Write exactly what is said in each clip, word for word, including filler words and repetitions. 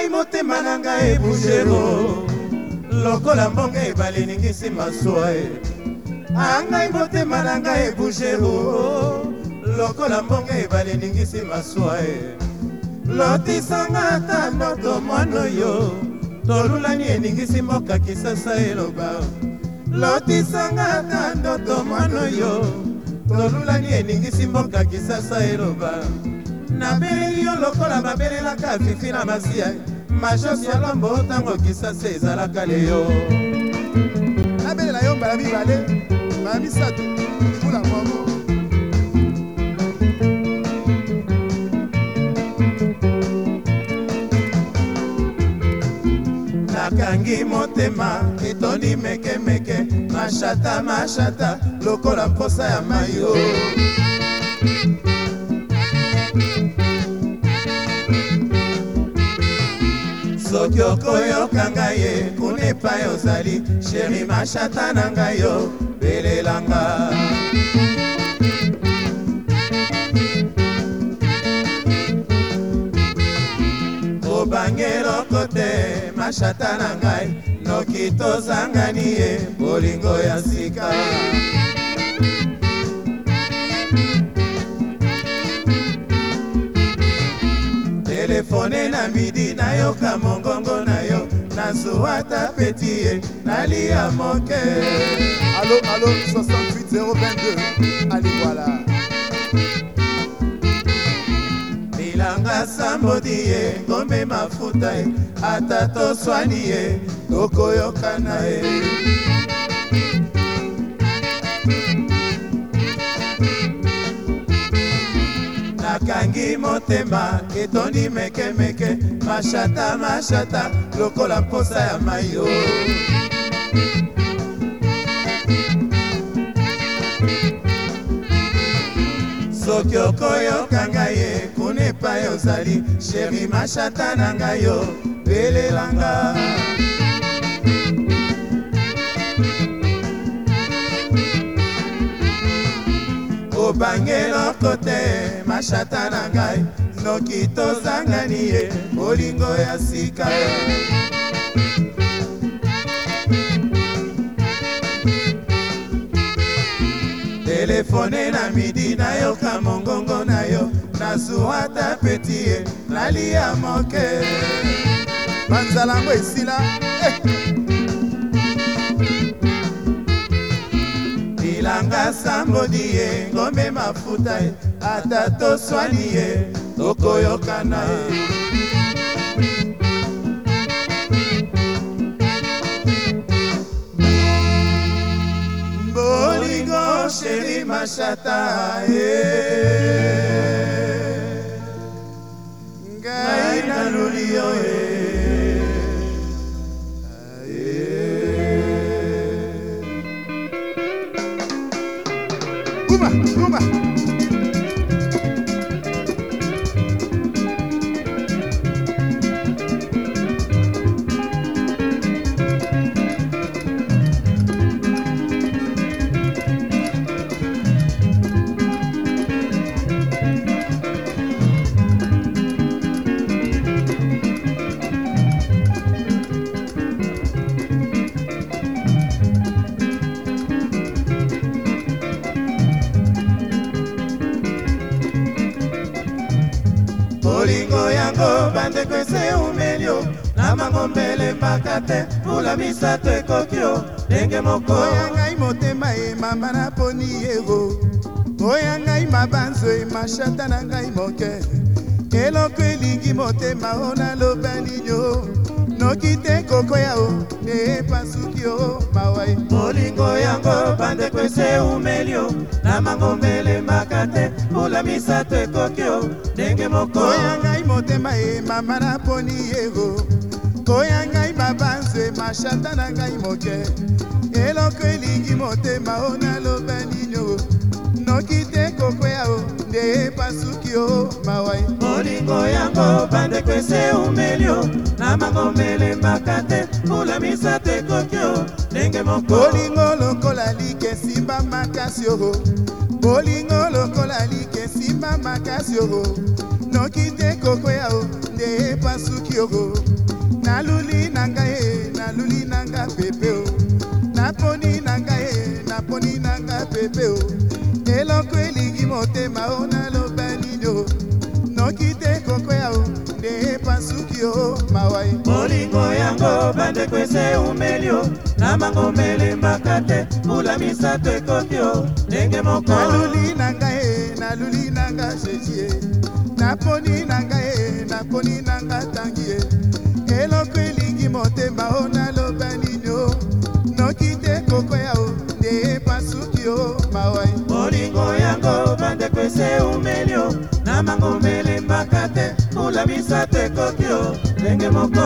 Angai motema na ngai bouchero lokola mbonga ebale ningisi maswa Angai motema na ngai bouchero lokola mbonga ebale ningisi maswa lotisanga ata ndoto mwana yo tolulani eningisi mboka kisasa eloba lotisanga ata ndoto mwana yo tolulani eningisi mboka kisasa eloba nabeleli yo lokola babelelaka fifi na masiya majosi ya lombo ntango kisasa ezalaka leyo nabelela yo mbala mibale mbala misato mbula moko nakangi motema etondi mekemeke mashata mashata lokola mposa ya mayo soki okoyoka ngai ye kuna epai ozali sheri mashata na ngai yo belelanga obangeloko te mashata na ngai noki tozangani ye bolingo ya sika telefone na midi nayoka mongongo na yo nazuwata peti ye nalia moke Allo, allo, soixante-huit zéro vingt-deux. Allez, voilà. bilanga sambodi ye ngombe mafuta ye ata toswani ye tokoyokana ye nakangi motema etondi mekemeke mashata mashata lokola mposa ya mayo soki okoyoka ngai ye kuna epai ozali sheri mashata na ngai yo belelanga obangeloko te mashata na ngai noki tozangani ye bolingo ya sika telefone na midi nayoka mongongo na yo nazuwata peti ye nalia moke banzalango esila eh. bilanga sambodi ye ngombe mafuta ye ata toswani ye tokoyokana ye bolingo sheri mashata ye ngai naluli yo ye Uma, uma. bolingo yango bandeko ese umelio na mangombele makate pula misato ekokio ndenge moko oya ngai motema e mama na poni yego oya ngai mabanzo e mashata na ngai moke eloko elingi motema ona loba ninyo noki te koko yao ne pasuki o mawai bolingo yango bandeko ese umelio na mangombele makate pula misato ekokio ndenge moko oya ngai motema e mama na poni yego oya ngai mabanzo e mashata na ngai moke eloko elingi motema ona loba ninyo noki te koko yao ne pasuki o mawai bolingo yango bandeko ese umelio na mangombele makate pula misato ekokio ndenge moko bolingo lokola like simba makasi o bolingo lokola like simba makasi o noki te koko yao nde pasuki o naluli na ngai naluli na nga pepe o naponi na ngai naponi na nga pepe o eloko elingi motema o naloba nini o noki te kokwea o nde epasuki o mawai bolingo yango bandeko ese umeli o na mango melembaka te mbula misato ekoki o ndenge moko naluli na ngai naluli na nga jesie naponi na ngai naponi na nga tangi e eloko elingi motema o naloba nini o noki te kokwea o nde epasuki o mawai bolingo yango bandeko ese umeli o na mango melembaka te mbula misato ekoki o ndenge moko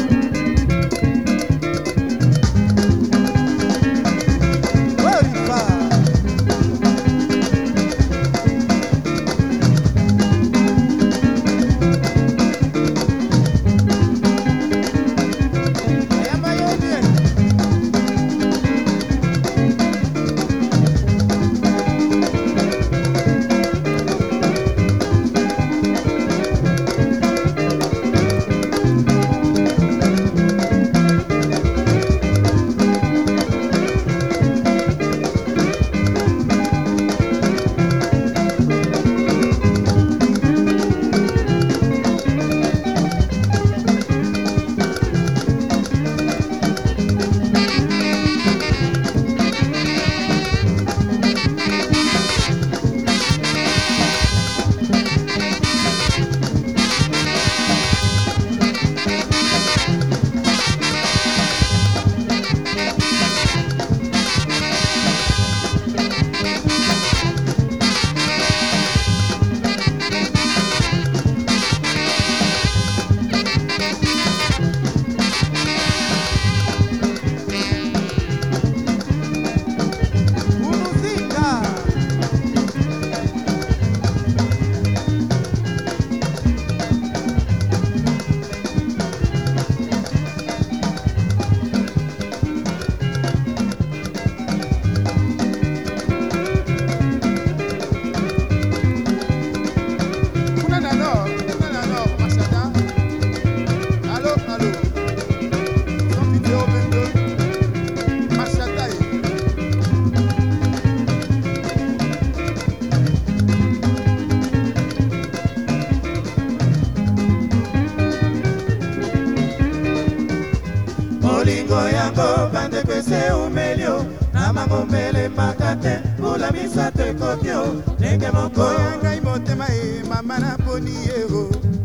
bolingo yango bandeko ese umeli o na mango melembaka te mbula misato ekoki o ndenge moko koya ngai motema e mama naponi ye o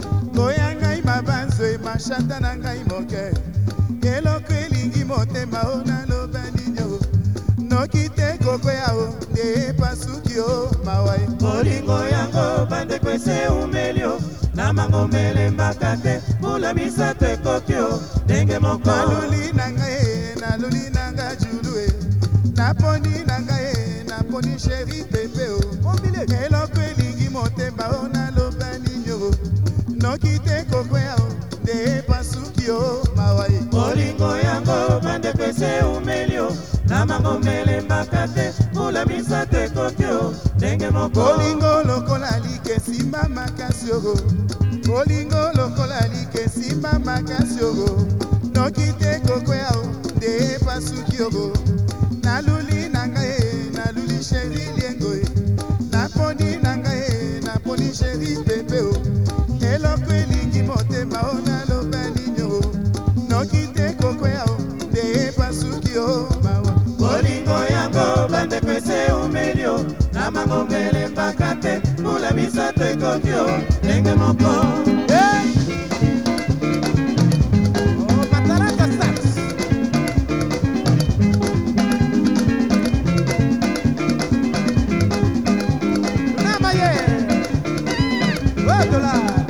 koya ngai mabanzo e mashata na ngai moke eloko elingi motema o naloba nini o noki te kokwea o nde epasuki o mawai bolingo yango bandeko ese umeli o na mango melembaka te mbula misato ekoki o ndenge moko naluli na ngai naluli na nga julu e naponi na ngai naponi sheri pepe o eloko elingi motema o naloba nini o noki te kokwea o nde epasuki o mawai bolingo yango bandeko ese umeli o na mango melembaka te mbula misato ekoki o ndenge moko bolingo lokola like simba makasi ogo bolingo lokola like simba makasi ogo noki te kokwea o nde epasuki ogo naluli na ngai naluli sheri liengo e naponi na ngai naponi sheri pepe o eloko elingi motema o naloba nini o noki te kokwea o nde epasuki o mawa bolingo yango bandeko ese umeli o na mango melembaka te mbula misato ekoki o ndenge moko Dollars.